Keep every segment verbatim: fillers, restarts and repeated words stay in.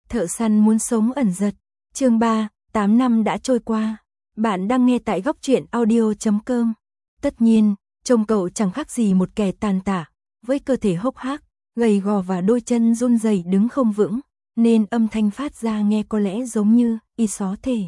Thợ săn muốn sống ẩn giật. Chương ba, tám năm đã trôi qua. Bạn đang nghe tại góc truyện audio chấm com. Tất nhiên, trông cậu chẳng khác gì một kẻ tàn tả, với cơ thể hốc hác, gầy gò và đôi chân run rẩy đứng không vững, nên âm thanh phát ra nghe có lẽ giống như y xó thể.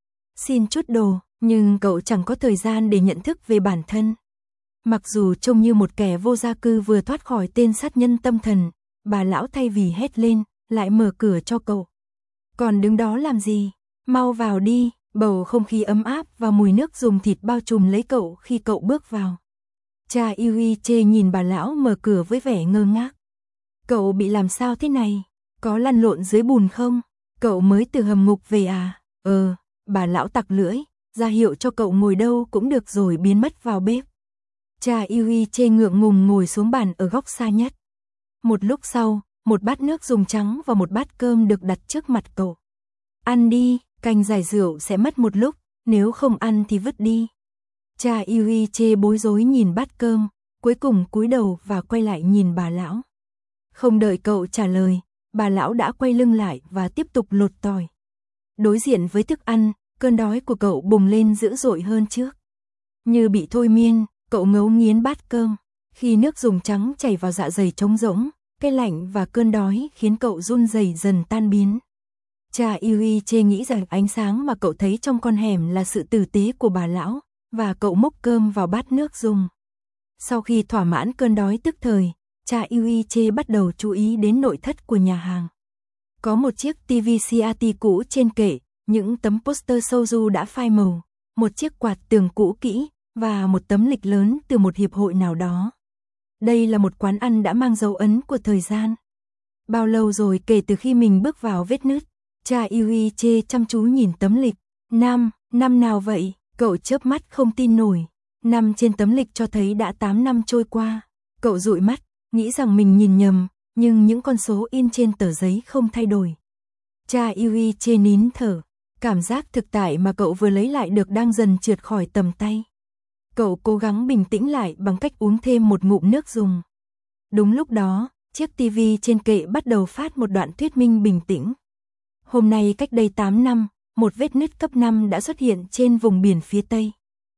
Xin chút đồ, nhưng cậu chẳng có thời gian để nhận thức về bản thân. Mặc dù trông như một kẻ vô gia cư vừa thoát khỏi tên sát nhân tâm thần, bà lão thay vì hét lên, lại mở cửa cho cậu. Còn đứng đó làm gì? Mau vào đi, bầu không khí ấm áp và mùi nước dùng thịt bao trùm lấy cậu khi cậu bước vào. Cha Yuiche nhìn bà lão mở cửa với vẻ ngơ ngác. Cậu bị làm sao thế này? Có lăn lộn dưới bùn không? Cậu mới từ hầm ngục về à? Ờ, bà lão tặc lưỡi, ra hiệu cho cậu ngồi đâu cũng được rồi biến mất vào bếp. Cha Yuiche ngượng ngùng ngồi xuống bàn ở góc xa nhất. Một lúc sau, một bát nước dùng trắng và một bát cơm được đặt trước mặt cậu. Ăn đi, canh giải rượu sẽ mất một lúc, nếu không ăn thì vứt đi. Cha Yuiche bối rối nhìn bát cơm, cuối cùng cúi đầu và quay lại nhìn bà lão. Không đợi cậu trả lời, bà lão đã quay lưng lại và tiếp tục lột tỏi. Đối diện với thức ăn, cơn đói của cậu bùng lên dữ dội hơn trước. Như bị thôi miên, cậu ngấu nghiến bát cơm. Khi nước dùng trắng chảy vào dạ dày trống rỗng, cái lạnh và cơn đói khiến cậu run rẩy dần tan biến. Cha Yuiche nghĩ rằng ánh sáng mà cậu thấy trong con hẻm là sự tử tế của bà lão, và cậu múc cơm vào bát nước dùng. Sau khi thỏa mãn cơn đói tức thời, cha Yuiche bắt đầu chú ý đến nội thất của nhà hàng. Có một chiếc ti vi xê rờ tê cũ trên kệ, những tấm poster shouju đã phai màu, một chiếc quạt tường cũ kỹ, và một tấm lịch lớn từ một hiệp hội nào đó. Đây là một quán ăn đã mang dấu ấn của thời gian. Bao lâu rồi kể từ khi mình bước vào vết nứt? Cha Yuiche chăm chú nhìn tấm lịch. Năm, năm nào vậy? Cậu chớp mắt không tin nổi. Năm trên tấm lịch cho thấy đã tám năm trôi qua. Cậu dụi mắt, nghĩ rằng mình nhìn nhầm, nhưng những con số in trên tờ giấy không thay đổi. Cha Yuiche nín thở, cảm giác thực tại mà cậu vừa lấy lại được đang dần trượt khỏi tầm tay. Cậu cố gắng bình tĩnh lại bằng cách uống thêm một ngụm nước dùng. Đúng lúc đó, chiếc tivi trên kệ bắt đầu phát một đoạn thuyết minh bình tĩnh. Hôm nay cách đây tám năm, một vết nứt cấp năm đã xuất hiện trên vùng biển phía Tây.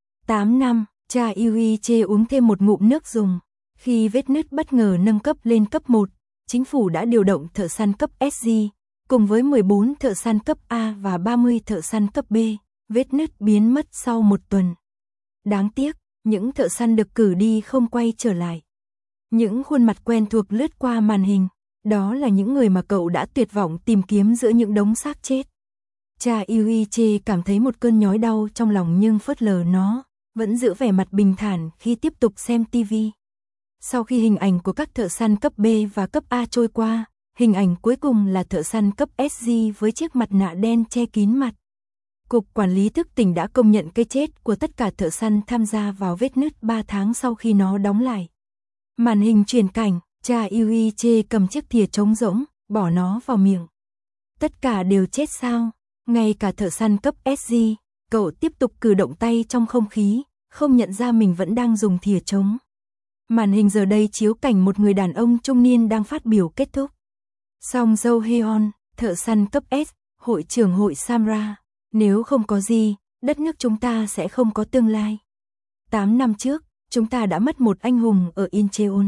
tám năm, cha Yuiche uống thêm một ngụm nước dùng. Khi vết nứt bất ngờ nâng cấp lên cấp một, chính phủ đã điều động thợ săn cấp ét giê, cùng với mười bốn thợ săn cấp A và ba mươi thợ săn cấp B, vết nứt biến mất sau một tuần. Đáng tiếc, những thợ săn được cử đi không quay trở lại. Những khuôn mặt quen thuộc lướt qua màn hình, đó là những người mà cậu đã tuyệt vọng tìm kiếm giữa những đống xác chết. Cha Yuiche cảm thấy một cơn nhói đau trong lòng nhưng phớt lờ nó, vẫn giữ vẻ mặt bình thản khi tiếp tục xem tivi. Sau khi hình ảnh của các thợ săn cấp B và cấp A trôi qua, hình ảnh cuối cùng là thợ săn cấp ét giê với chiếc mặt nạ đen che kín mặt. Cục Quản lý thức tỉnh đã công nhận cái chết của tất cả thợ săn tham gia vào vết nứt ba tháng sau khi nó đóng lại. Màn hình chuyển cảnh, cha Yuiche cầm chiếc thìa trống rỗng, bỏ nó vào miệng. Tất cả đều chết sao? Ngay cả thợ săn cấp ét giê, cậu tiếp tục cử động tay trong không khí, không nhận ra mình vẫn đang dùng thìa trống. Màn hình giờ đây chiếu cảnh một người đàn ông trung niên đang phát biểu kết thúc. Song Jo Heon, thợ săn cấp S, hội trưởng hội Samra. Nếu không có gì, đất nước chúng ta sẽ không có tương lai. tám năm trước, chúng ta đã mất một anh hùng ở Incheon.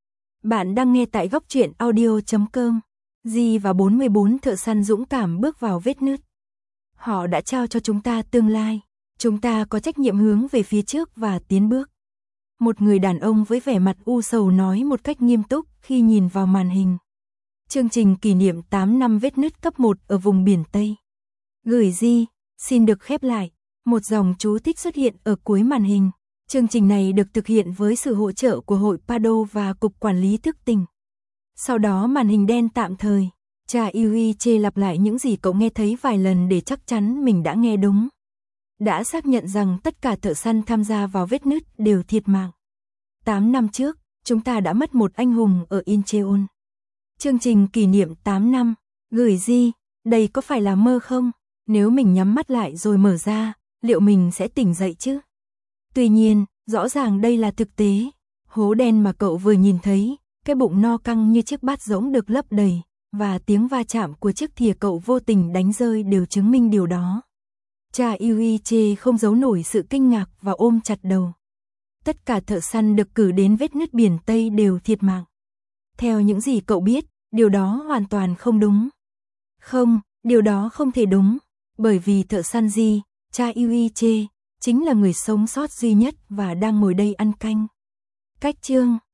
Bạn đang nghe tại góc truyện audio chấm com. Ji và bốn mươi bốn thợ săn dũng cảm bước vào vết nứt. Họ đã trao cho chúng ta tương lai. Chúng ta có trách nhiệm hướng về phía trước và tiến bước. Một người đàn ông với vẻ mặt u sầu nói một cách nghiêm túc khi nhìn vào màn hình. Chương trình kỷ niệm tám năm vết nứt cấp một ở vùng biển Tây. Gửi Ji, xin được khép lại. Một dòng chú thích xuất hiện ở cuối màn hình. Chương trình này được thực hiện với sự hỗ trợ của Hội Pado và Cục Quản lý thức tỉnh. Sau đó màn hình đen tạm thời. Cha Yuiche lặp lại những gì cậu nghe thấy vài lần để chắc chắn mình đã nghe đúng. Đã xác nhận rằng tất cả thợ săn tham gia vào vết nứt đều thiệt mạng. tám năm trước, chúng ta đã mất một anh hùng ở Incheon. Chương trình kỷ niệm tám năm. Gửi Ji, đây có phải là mơ không? Nếu mình nhắm mắt lại rồi mở ra, liệu mình sẽ tỉnh dậy chứ? Tuy nhiên, rõ ràng đây là thực tế. Hố đen mà cậu vừa nhìn thấy, cái bụng no căng như chiếc bát rỗng được lấp đầy, và tiếng va chạm của chiếc thìa cậu vô tình đánh rơi đều chứng minh điều đó. Cha Yuiche không giấu nổi sự kinh ngạc và ôm chặt đầu. Tất cả thợ săn được cử đến vết nứt biển Tây đều thiệt mạng. Theo những gì cậu biết, điều đó hoàn toàn không đúng. Không, điều đó không thể đúng, bởi vì thợ săn Ji, cha Yuiche, chính là người sống sót duy nhất và đang ngồi đây ăn canh. Cách chương